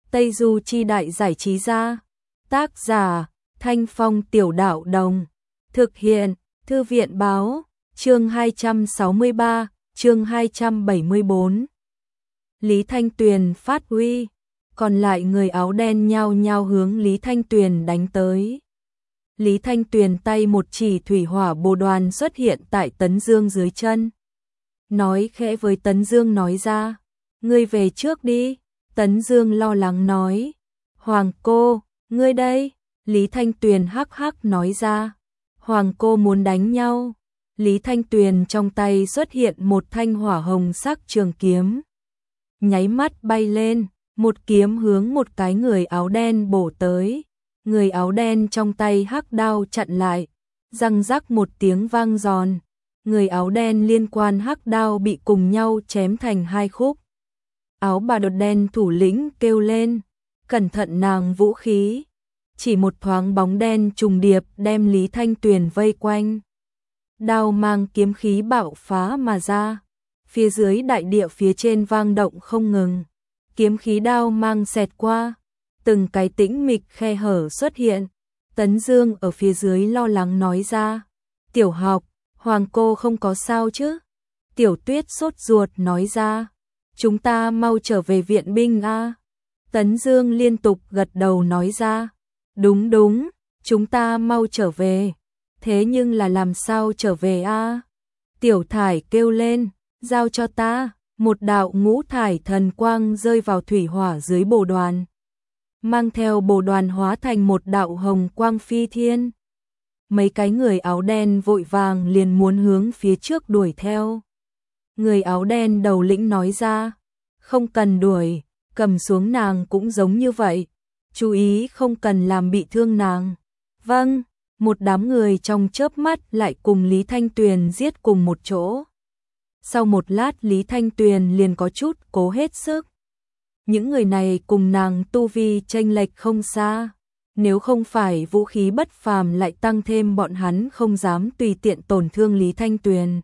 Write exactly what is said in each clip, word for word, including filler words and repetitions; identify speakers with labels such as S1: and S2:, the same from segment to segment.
S1: Tây Du Chi Đại Giải Trí Gia. Tác giả, Thanh Phong Tiểu Đạo Đồng. Thực hiện, Thư viện Báo. Chương hai trăm sáu mươi ba, chương hai trăm bảy mươi bốn. Lý Thanh Tuyền phát uy, còn lại người áo đen nhao nhao hướng Lý Thanh Tuyền đánh tới. Lý Thanh Tuyền tay một chỉ, thủy hỏa bồ đoàn xuất hiện tại Tấn Dương dưới chân. Nói khẽ với Tấn Dương nói ra, ngươi về trước đi. Tấn Dương lo lắng nói, Hoàng cô, ngươi đây. Lý Thanh Tuyền hắc hắc nói ra, Hoàng cô muốn đánh nhau. Lý Thanh Tuyền trong tay xuất hiện một thanh hỏa hồng sắc trường kiếm. Nháy mắt bay lên, một kiếm hướng một cái người áo đen bổ tới. Người áo đen trong tay hắc đao chặn lại, răng rắc một tiếng vang giòn. Người áo đen liên quan hắc đao bị cùng nhau chém thành hai khúc. Áo bà đột đen thủ lĩnh kêu lên, cẩn thận nàng vũ khí. Chỉ một thoáng bóng đen trùng điệp đem Lý Thanh Tuyền vây quanh. Đao mang kiếm khí bạo phá mà ra. Phía dưới đại địa phía trên vang động không ngừng. Kiếm khí đao mang xẹt qua. Từng cái tĩnh mịch khe hở xuất hiện. Tấn Dương ở phía dưới lo lắng nói ra, Tiểu Học, Hoàng cô không có sao chứ? Tiểu Tuyết sốt ruột nói ra, chúng ta mau trở về viện binh a. À? Tấn Dương liên tục gật đầu nói ra, đúng đúng, chúng ta mau trở về. Thế nhưng là làm sao trở về a? À? Tiểu Thải kêu lên, giao cho ta. Một đạo ngũ thải thần quang rơi vào thủy hỏa dưới bồ đoàn, mang theo bồ đoàn hóa thành một đạo hồng quang phi thiên. Mấy cái người áo đen vội vàng liền muốn hướng phía trước đuổi theo. Người áo đen đầu lĩnh nói ra, không cần đuổi, cầm xuống nàng cũng giống như vậy. Chú ý không cần làm bị thương nàng. Vâng, một đám người trong chớp mắt lại cùng Lý Thanh Tuyền giết cùng một chỗ. Sau một lát Lý Thanh Tuyền liền có chút cố hết sức. Những người này cùng nàng tu vi chênh lệch không xa. Nếu không phải vũ khí bất phàm lại tăng thêm bọn hắn không dám tùy tiện tổn thương Lý Thanh Tuyền.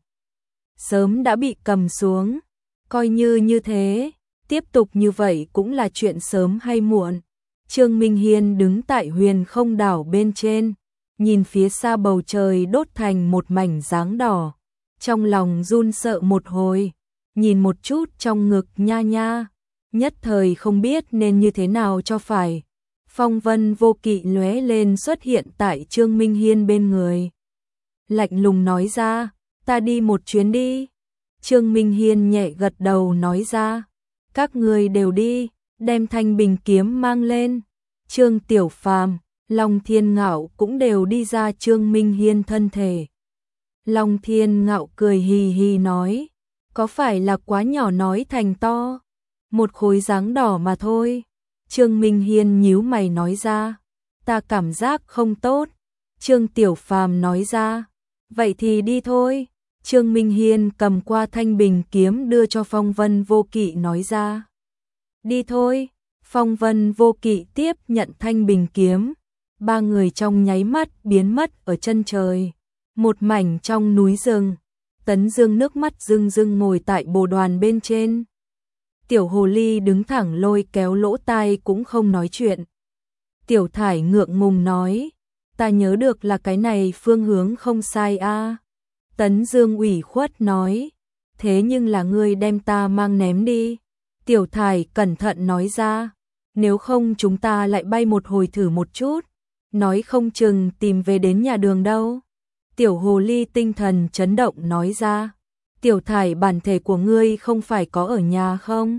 S1: Sớm đã bị cầm xuống. Coi như như thế, tiếp tục như vậy cũng là chuyện sớm hay muộn. Trương Minh Hiên đứng tại huyền không đảo bên trên, nhìn phía xa bầu trời đốt thành một mảnh dáng đỏ. Trong lòng run sợ một hồi, nhìn một chút trong ngực nha nha, nhất thời không biết nên như thế nào cho phải. Phong vân vô kỵ lóe lên xuất hiện tại Trương Minh Hiên bên người. Lạnh lùng nói ra, ta đi một chuyến đi. Trương Minh Hiên nhẹ gật đầu nói ra, các người đều đi, đem thanh bình kiếm mang lên. Trương Tiểu Phàm, Long Thiên Ngạo cũng đều đi ra Trương Minh Hiên thân thể. Long Thiên Ngạo cười hì hì nói, có phải là quá nhỏ nói thành to, một khối dáng đỏ mà thôi. Trương Minh Hiên nhíu mày nói ra, ta cảm giác không tốt. Trương Tiểu Phàm nói ra, vậy thì đi thôi. Trương Minh Hiên cầm qua thanh bình kiếm đưa cho Phong Vân Vô Kỵ nói ra, đi thôi. Phong Vân Vô Kỵ tiếp nhận thanh bình kiếm, ba người trong nháy mắt biến mất ở chân trời. Một mảnh trong núi rừng, Tấn Dương nước mắt rưng rưng ngồi tại bồ đoàn bên trên. Tiểu Hồ Ly đứng thẳng lôi kéo lỗ tai cũng không nói chuyện. Tiểu Thải ngượng ngùng nói, ta nhớ được là cái này phương hướng không sai a. À. Tấn Dương ủy khuất nói, thế nhưng là ngươi đem ta mang ném đi. Tiểu Thải cẩn thận nói ra, nếu không chúng ta lại bay một hồi thử một chút, nói không chừng tìm về đến nhà đường đâu. Tiểu Hồ Ly tinh thần chấn động nói ra, Tiểu Thải bản thể của ngươi không phải có ở nhà không?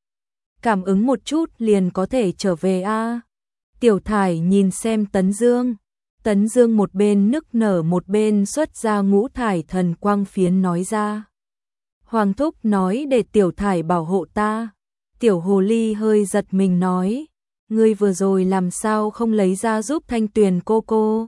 S1: Cảm ứng một chút liền có thể trở về a. À? Tiểu Thải nhìn xem Tấn Dương. Tấn Dương một bên nức nở một bên xuất ra ngũ thải thần quang phiến nói ra. Hoàng thúc nói để Tiểu Thải bảo hộ ta. Tiểu Hồ Ly hơi giật mình nói, ngươi vừa rồi làm sao không lấy ra giúp Thanh Tuyền cô cô?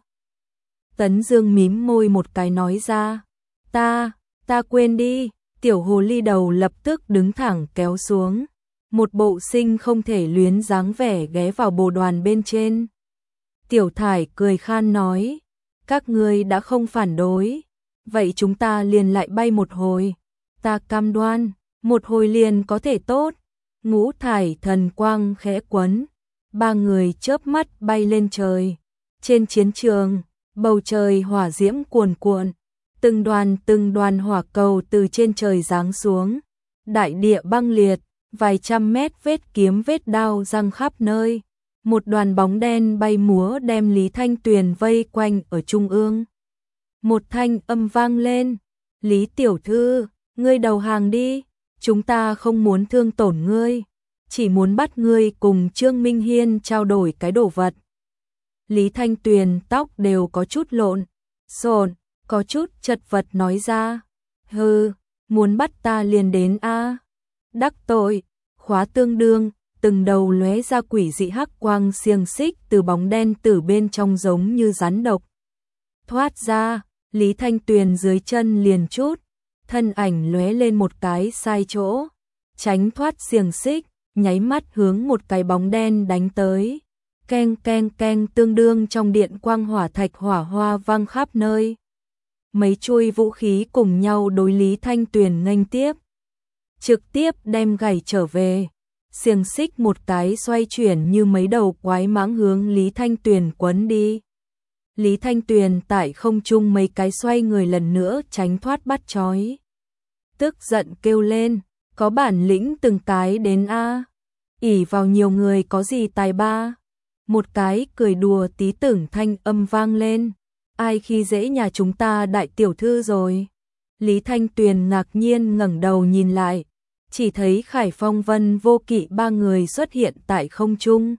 S1: Tấn Dương mím môi một cái nói ra, ta, ta quên đi. Tiểu Hồ Ly đầu lập tức đứng thẳng kéo xuống, một bộ sinh không thể luyến dáng vẻ ghé vào bồ đoàn bên trên. Tiểu Thải cười khan nói, các ngươi đã không phản đối, vậy chúng ta liền lại bay một hồi. Ta cam đoan, một hồi liền có thể tốt. ngũ thải thần quang khẽ quấn, ba người chớp mắt bay lên trời. Trên chiến trường, bầu trời hỏa diễm cuồn cuộn, từng đoàn từng đoàn hỏa cầu từ trên trời giáng xuống, đại địa băng liệt, vài trăm mét vết kiếm vết đao răng khắp nơi. Một đoàn bóng đen bay múa đem Lý Thanh Tuyền vây quanh ở trung ương. Một thanh âm vang lên, Lý tiểu thư, ngươi đầu hàng đi, chúng ta không muốn thương tổn ngươi, chỉ muốn bắt ngươi cùng Trương Minh Hiên trao đổi cái đồ vật. Lý Thanh Tuyền tóc đều có chút lộn, xộn, có chút chật vật nói ra, hừ, muốn bắt ta liền đến a. Đắc tội, khóa tương đương, từng đầu lóe ra quỷ dị hắc quang xiềng xích từ bóng đen từ bên trong giống như rắn độc. Thoát ra, Lý Thanh Tuyền dưới chân liền chút, thân ảnh lóe lên một cái sai chỗ, tránh thoát xiềng xích, nháy mắt hướng một cái bóng đen đánh tới. Keng keng keng, tương đương trong điện quang hỏa thạch hỏa hoa vang khắp nơi. Mấy chuôi vũ khí cùng nhau đối Lý Thanh Tuyền nghênh tiếp, trực tiếp đem gảy trở về. Xiềng xích một cái xoay chuyển như mấy đầu quái mãng hướng Lý Thanh Tuyền quấn đi. Lý Thanh Tuyền tại không trung mấy cái xoay người lần nữa tránh thoát bắt trói. Tức giận kêu lên, có bản lĩnh từng cái đến a, ỷ vào nhiều người có gì tài ba. Một cái cười đùa tí tưởng thanh âm vang lên, ai khi dễ nhà chúng ta đại tiểu thư rồi. Lý Thanh Tuyền ngạc nhiên ngẩng đầu nhìn lại, chỉ thấy Khải Phong Vân Vô Kỵ ba người xuất hiện tại không trung.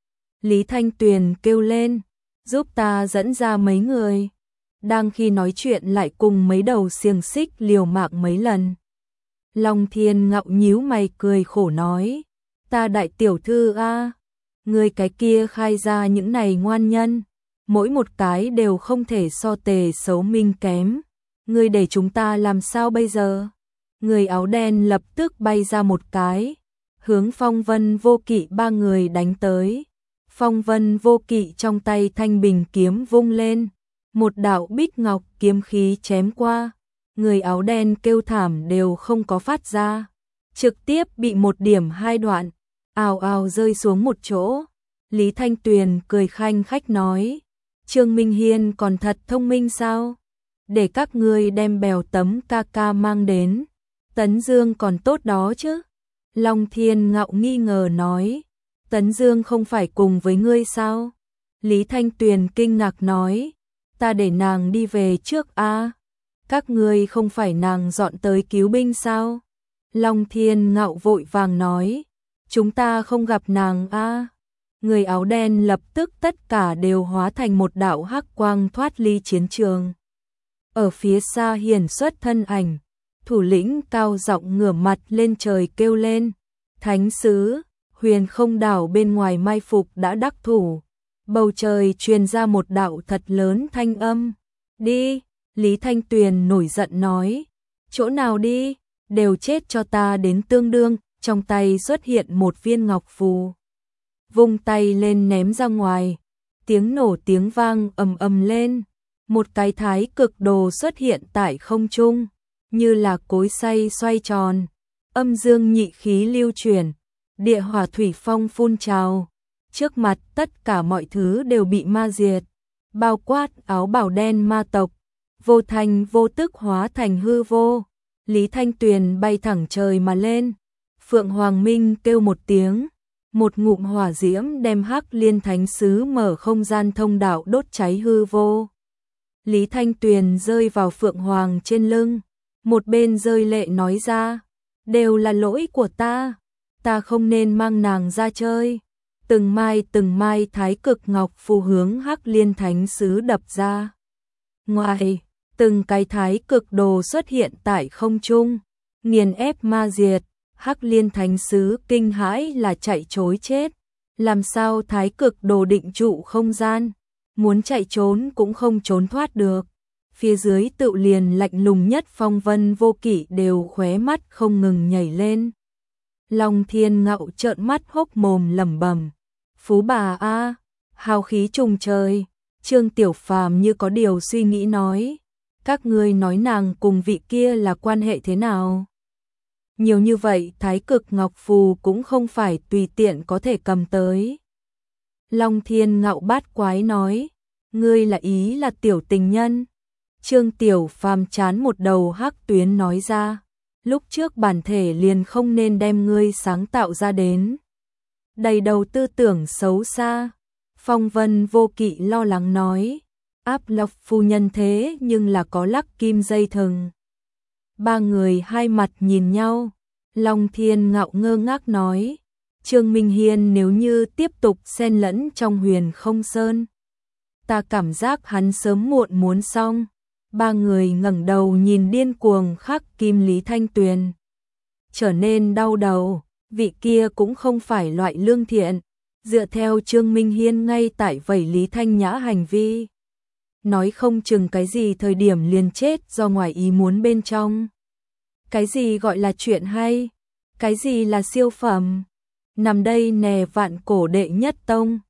S1: Lý Thanh Tuyền kêu lên, giúp ta dẫn ra mấy người. Đang khi nói chuyện lại cùng mấy đầu xiềng xích liều mạng mấy lần. Long Thiên Ngạo nhíu mày cười khổ nói, ta đại tiểu thư a, người cái kia khai ra những này ngoan nhân, mỗi một cái đều không thể so Tề Xấu Minh kém. Ngươi để chúng ta làm sao bây giờ? Người áo đen lập tức bay ra một cái, hướng Phong Vân Vô Kỵ ba người đánh tới. Phong Vân Vô Kỵ trong tay thanh bình kiếm vung lên, một đạo bích ngọc kiếm khí chém qua, người áo đen kêu thảm đều không có phát ra, trực tiếp bị một điểm hai đoạn, ào ào rơi xuống một chỗ. Lý Thanh Tuyền cười khanh khách nói, Trương Minh Hiên còn thật thông minh sao? Để các ngươi đem bèo tấm ca ca mang đến, Tấn Dương còn tốt đó chứ. Long Thiên Ngạo nghi ngờ nói, Tấn Dương không phải cùng với ngươi sao? Lý Thanh Tuyền kinh ngạc nói, ta để nàng đi về trước a. Các ngươi không phải nàng dọn tới cứu binh sao? Long Thiên Ngạo vội vàng nói, chúng ta không gặp nàng a. Người áo đen lập tức tất cả đều hóa thành một đạo hắc quang thoát ly chiến trường. Ở phía xa hiển xuất thân ảnh, thủ lĩnh cao giọng ngửa mặt lên trời kêu lên, thánh sứ, huyền không đảo bên ngoài mai phục đã đắc thủ. Bầu trời truyền ra một đạo thật lớn thanh âm, đi. Lý Thanh Tuyền nổi giận nói, chỗ nào đi, đều chết cho ta đến tương đương. Trong tay xuất hiện một viên ngọc phù, vung tay lên ném ra ngoài, tiếng nổ tiếng vang ầm ầm lên, một cái thái cực đồ xuất hiện tại không trung, như là cối xay xoay tròn, âm dương nhị khí lưu chuyển, địa hỏa thủy phong phun trào, trước mặt tất cả mọi thứ đều bị ma diệt, bao quát áo bào đen ma tộc, vô thành vô tức hóa thành hư vô. Lý Thanh Tuyền bay thẳng trời mà lên, Phượng Hoàng Minh kêu một tiếng, một ngụm hỏa diễm đem Hắc Liên Thánh Sứ mở không gian thông đạo đốt cháy hư vô. Lý Thanh Tuyền rơi vào Phượng Hoàng trên lưng, một bên rơi lệ nói ra, đều là lỗi của ta, ta không nên mang nàng ra chơi. Từng mai từng mai thái cực ngọc phù hướng Hắc Liên Thánh Sứ đập ra. Ngoài, từng cái thái cực đồ xuất hiện tại không trung, nghiền ép ma diệt. Hắc Liên Thánh Sứ kinh hãi là chạy trối chết, làm sao thái cực đồ định trụ không gian, muốn chạy trốn cũng không trốn thoát được. Phía dưới tự liền lạnh lùng nhất Phong Vân Vô Kỵ đều khóe mắt không ngừng nhảy lên. Long Thiên Ngạo trợn mắt hốc mồm lẩm bẩm, phú bà a, hào khí trùng trời. Trương Tiểu Phàm như có điều suy nghĩ nói, các ngươi nói nàng cùng vị kia là quan hệ thế nào? Nhiều như vậy Thái Cực Ngọc Phù cũng không phải tùy tiện có thể cầm tới. Long Thiên Ngạo bát quái nói, ngươi là ý là tiểu tình nhân. Trương Tiểu Phàm chán một đầu hắc tuyến nói ra, lúc trước bản thể liền không nên đem ngươi sáng tạo ra đến. Đầy đầu tư tưởng xấu xa. Phong Vân Vô Kỵ lo lắng nói, Áp Lộc phu nhân thế nhưng là có lắc kim dây thừng. Ba người hai mặt nhìn nhau, Long Thiên Ngạo ngơ ngác nói, Trương Minh Hiên nếu như tiếp tục xen lẫn trong Huyền Không Sơn, ta cảm giác hắn sớm muộn muốn xong. Ba người ngẩng đầu nhìn điên cuồng khắc kim Lý Thanh Tuyền, trở nên đau đầu, vị kia cũng không phải loại lương thiện, dựa theo Trương Minh Hiên ngay tại vẩy Lý Thanh Nhã hành vi, nói không chừng cái gì thời điểm liền chết do ngoài ý muốn bên trong. Cái gì gọi là chuyện hay, cái gì là siêu phẩm, nằm đây nè vạn cổ đệ nhất tông,